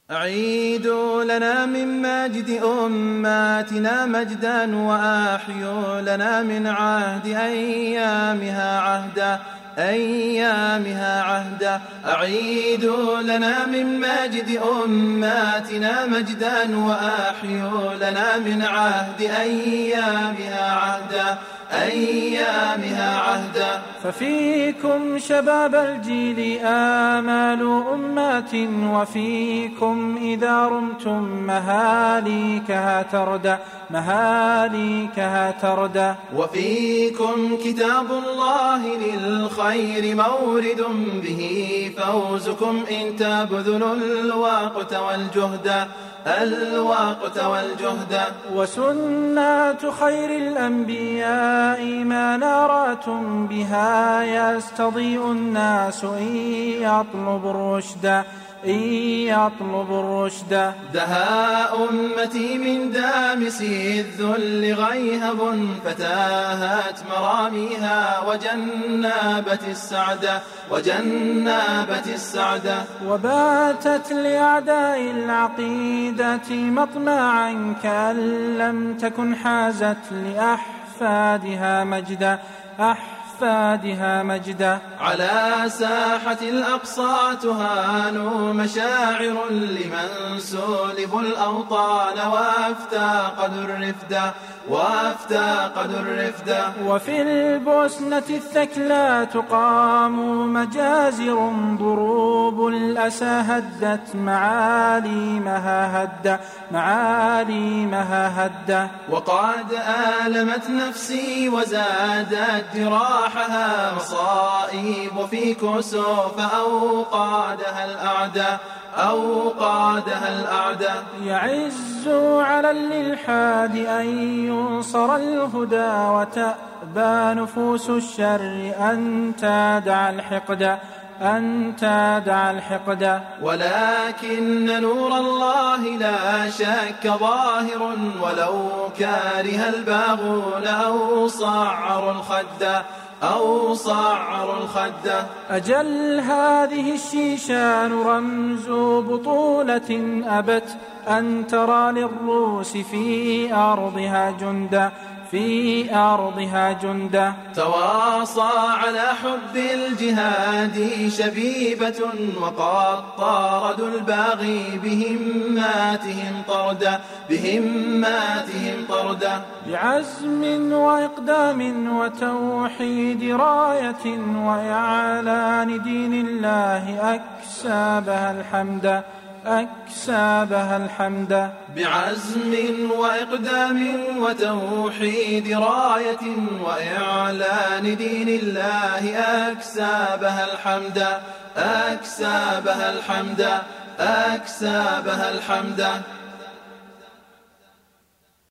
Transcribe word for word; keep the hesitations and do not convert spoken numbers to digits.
أعيدوا لنا من ماجد أماتنا مجدا وأحيوا لنا من عهد أيامها عهدا أيامها عهدا. أعيدوا لنا من ماجد أماتنا مجدا وأحيوا لنا من عهد أيامها عهدا أيامها عهدا. ففيكم شباب الجيل آمال أمات وفيكم إذا رمتم مهاليكها تردى مهاليكها تردى. وفيكم كتاب الله للخير مورد به فوزكم إن تبذلوا الوقت والجهد الوقت والجهد. وسنة خير الأنبياء منارات بها يستضيء الناس إن يطلب الرشد إن يطلب الرشد. دها أمتي من دامس الذل غيهب فتاهت مراميها وجنابت السعد وجنابت السعد. وباتت لأعداء العقيدة مطمعا كأن لم تكن حازت لأحفادها مجدا أحفادها مجدا. على ساحة الأقصى تهان مشاعر لمن سولب الأوطان وافتقدوا الرفد وافتقدوا الرفد. وفي البوسنة الثكلى تقام مجازر ضروب الأسى هدت معاليمها هد معاليمها هد. وقد آلمت نفسي وزادت جراحها مصائب في كسوف أوقادها الأعداء أوقادها الأعداء. يعز على الإلحاد أن ينصر الهدى وتأبى نفوس الشر أن تدع الحقد أن تدع الحقد. ولكن نور الله لا شك ظاهر ولو كاره الباغون أو صعروا الخد أو صعروا الخد. أجل هذه الشيشان رمز بطولة أبت أن ترى للروس في أرضها جندا في أرضها جندا. تواصى على حب الجهاد شبيبة وقد طاردوا الباغي بهماتهم طردا بهماتهم طردا. بعزم وإقدام وتوحيد راية وإعلان دين الله أكسابها الحمد أكسابها الحمد. بعزم وإقدام وتوحيد راية وإعلان دين الله أكسابها الحمد أكسابها الحمد أكسابها الحمد.